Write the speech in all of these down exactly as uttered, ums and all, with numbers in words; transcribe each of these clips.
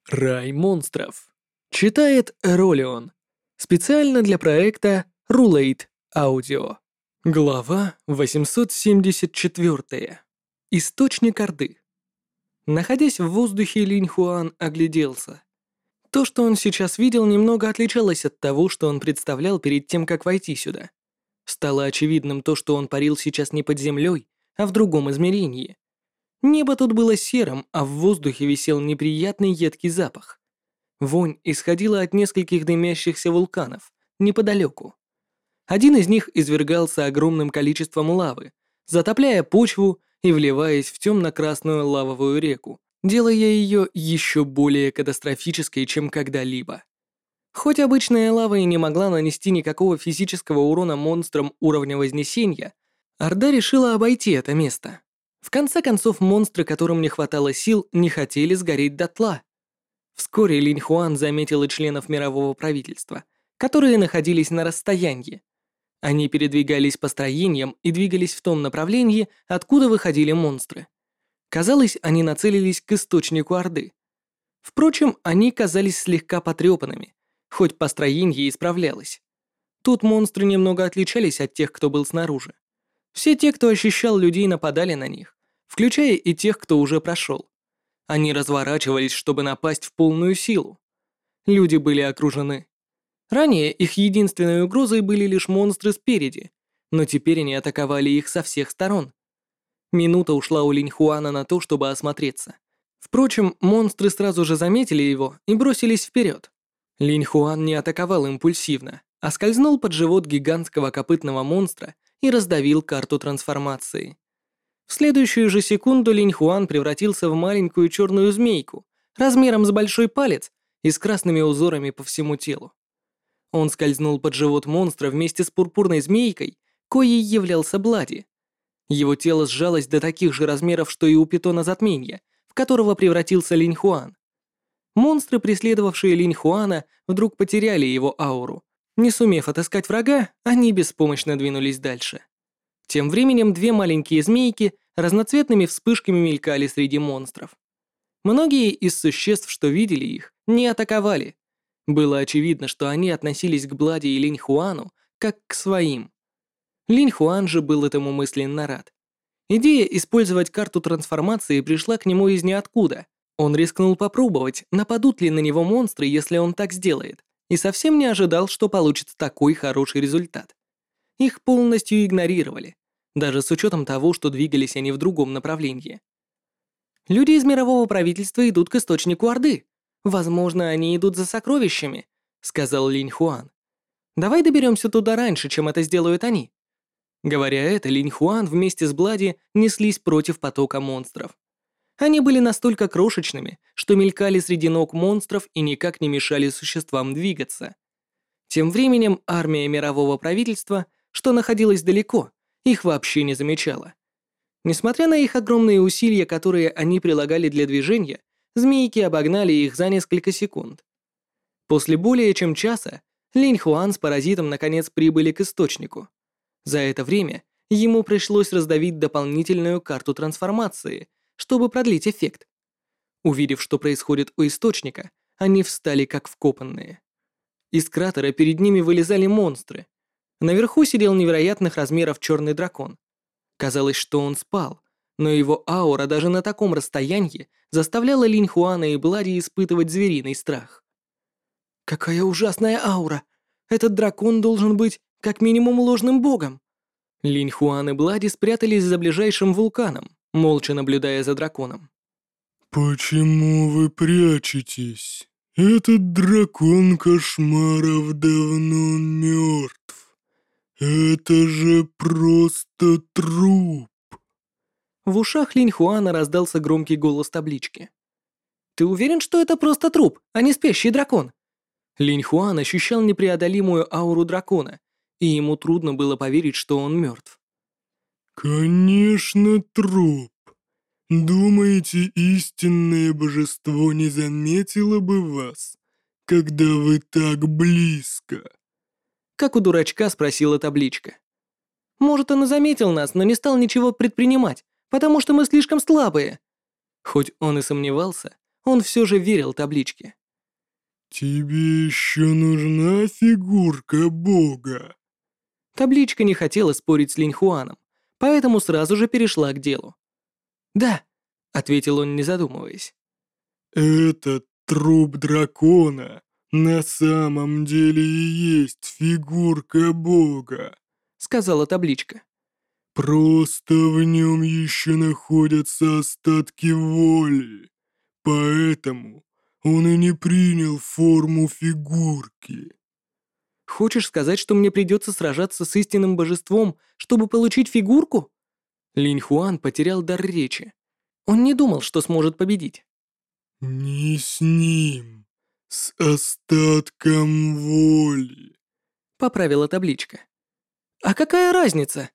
Рай монстров. Читает Ролион. Специально для проекта Rulate Audio. Глава восемьсот семьдесят четыре. Источник Орды. Находясь в воздухе, Линь Хуан огляделся. То, что он сейчас видел, немного отличалось от того, что он представлял перед тем, как войти сюда. Стало очевидным то, что он парил сейчас не под землей, а в другом измерении. Небо тут было серым, а в воздухе висел неприятный едкий запах. Вонь исходила от нескольких дымящихся вулканов, неподалеку. Один из них извергался огромным количеством лавы, затопляя почву и вливаясь в темно-красную лавовую реку, делая ее еще более катастрофической, чем когда-либо. Хоть обычная лава и не могла нанести никакого физического урона монстрам уровня Вознесения, Орда решила обойти это место. В конце концов, монстры, которым не хватало сил, не хотели сгореть дотла. Вскоре Линь Хуан заметила членов мирового правительства, которые находились на расстоянии. Они передвигались по строениям и двигались в том направлении, откуда выходили монстры. Казалось, они нацелились к источнику Орды. Впрочем, они казались слегка потрепанными, хоть построение исправлялось. Тут монстры немного отличались от тех, кто был снаружи. Все те, кто ощущал людей, нападали на них, включая и тех, кто уже прошел. Они разворачивались, чтобы напасть в полную силу. Люди были окружены. Ранее их единственной угрозой были лишь монстры спереди, но теперь они атаковали их со всех сторон. Минута ушла у Линь Хуана на то, чтобы осмотреться. Впрочем, монстры сразу же заметили его и бросились вперед. Линь Хуан не атаковал импульсивно, а скользнул под живот гигантского копытного монстра и раздавил карту трансформации. В следующую же секунду Линь Хуан превратился в маленькую черную змейку, размером с большой палец и с красными узорами по всему телу. Он скользнул под живот монстра вместе с пурпурной змейкой, коей являлся Блади. Его тело сжалось до таких же размеров, что и у питона затмения, в которого превратился Линь Хуан. Монстры, преследовавшие Линь Хуана, вдруг потеряли его ауру. Не сумев отыскать врага, они беспомощно двинулись дальше. Тем временем две маленькие змейки разноцветными вспышками мелькали среди монстров. Многие из существ, что видели их, не атаковали. Было очевидно, что они относились к Блади и Линь Хуану как к своим. Линь Хуан же был этому мысленно рад. Идея использовать карту трансформации пришла к нему из ниоткуда. Он рискнул попробовать, нападут ли на него монстры, если он так сделает, и совсем не ожидал, что получится такой хороший результат. Их полностью игнорировали, даже с учетом того, что двигались они в другом направлении. Люди из мирового правительства идут к источнику Орды. Возможно, они идут за сокровищами, сказал Линь Хуан. Давай доберемся туда раньше, чем это сделают они. Говоря это, Линь Хуан вместе с Блади неслись против потока монстров. Они были настолько крошечными, что мелькали среди ног монстров и никак не мешали существам двигаться. Тем временем армия мирового правительства, что находилась далеко, их вообще не замечала. Несмотря на их огромные усилия, которые они прилагали для движения, змейки обогнали их за несколько секунд. После более чем часа Линь Хуан с паразитом наконец прибыли к источнику. За это время ему пришлось раздавить дополнительную карту трансформации, чтобы продлить эффект. Увидев, что происходит у источника, они встали как вкопанные. Из кратера перед ними вылезали монстры. Наверху сидел невероятных размеров черный дракон. Казалось, что он спал, но его аура даже на таком расстоянии заставляла Линь Хуана и Блади испытывать звериный страх. «Какая ужасная аура! Этот дракон должен быть как минимум ложным богом!» Линь Хуан и Блади спрятались за ближайшим вулканом, молча наблюдая за драконом. «Почему вы прячетесь? Этот дракон кошмаров давно мертв. Это же просто труп!» В ушах Линь Хуана раздался громкий голос таблички. «Ты уверен, что это просто труп, а не спящий дракон?» Линь Хуан ощущал непреодолимую ауру дракона, и ему трудно было поверить, что он мертв. «Конечно, труп. Думаете, истинное божество не заметило бы вас, когда вы так близко?» Как у дурачка спросила табличка. «Может, он и заметил нас, но не стал ничего предпринимать, потому что мы слишком слабые». Хоть он и сомневался, он все же верил табличке. «Тебе еще нужна фигурка бога?» Табличка не хотела спорить с Линьхуаном, поэтому сразу же перешла к делу. «Да», — ответил он, не задумываясь. «Этот труп дракона на самом деле и есть фигурка бога», — сказала табличка. «Просто в нем еще находятся остатки воли, поэтому он и не принял форму фигурки». «Хочешь сказать, что мне придется сражаться с истинным божеством, чтобы получить фигурку?» Линьхуан потерял дар речи. Он не думал, что сможет победить. «Не с ним, с остатком воли». — поправила табличка. «А какая разница?»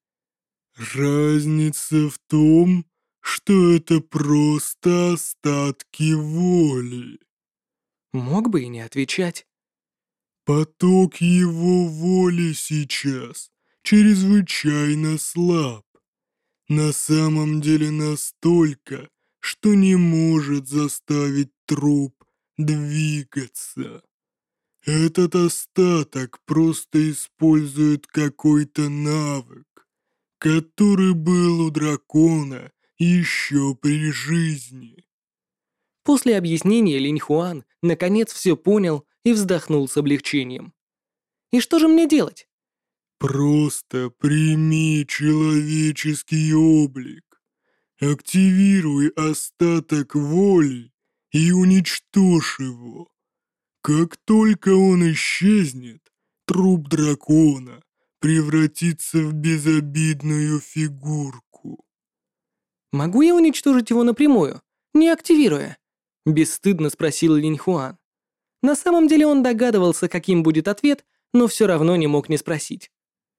«Разница в том, что это просто остатки воли. Мог бы и не отвечать. Поток его воли сейчас чрезвычайно слаб. На самом деле настолько, что не может заставить труп двигаться. Этот остаток просто использует какой-то навык, который был у дракона еще при жизни». После объяснения Линьхуан наконец все понял и вздохнул с облегчением. «И что же мне делать?» «Просто прими человеческий облик. Активируй остаток воли и уничтожь его. Как только он исчезнет, труп дракона превратится в безобидную фигурку». «Могу я уничтожить его напрямую, не активируя?» — бесстыдно спросил Линьхуан. На самом деле он догадывался, каким будет ответ, но все равно не мог не спросить.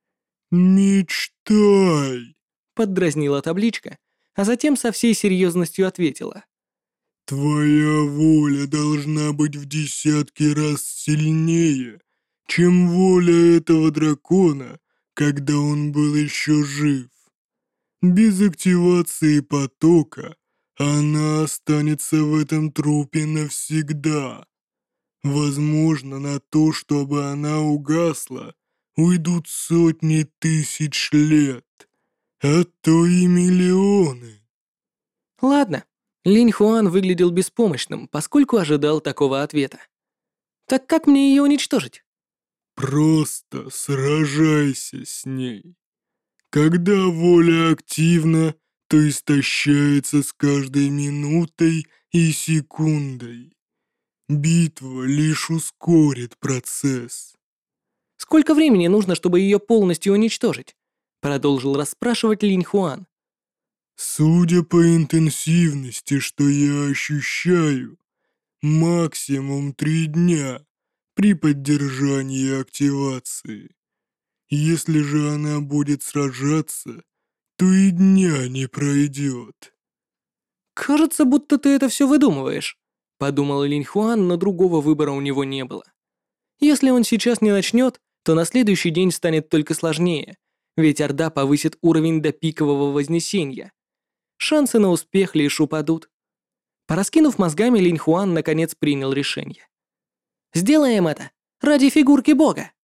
«Мечтай!» — поддразнила табличка, а затем со всей серьезностью ответила. «Твоя воля должна быть в десятки раз сильнее, чем воля этого дракона, когда он был еще жив. Без активации потока она останется в этом трупе навсегда. Возможно, на то, чтобы она угасла, уйдут сотни тысяч лет, а то и миллионы». «Ладно». Линьхуан выглядел беспомощным, поскольку ожидал такого ответа. «Так как мне ее уничтожить?» «Просто сражайся с ней. Когда воля активна, то истощается с каждой минутой и секундой. Битва лишь ускорит процесс». «Сколько времени нужно, чтобы ее полностью уничтожить?» Продолжил расспрашивать Линьхуан. «Судя по интенсивности, что я ощущаю, максимум три дня при поддержании активации. Если же она будет сражаться, то и дня не пройдет». «Кажется, будто ты это все выдумываешь», — подумал Линьхуан, но другого выбора у него не было. Если он сейчас не начнет, то на следующий день станет только сложнее, ведь Орда повысит уровень до пикового вознесения. Шансы на успех лишь упадут. Пораскинув мозгами, Линьхуан наконец принял решение. «Сделаем это! Ради фигурки бога!»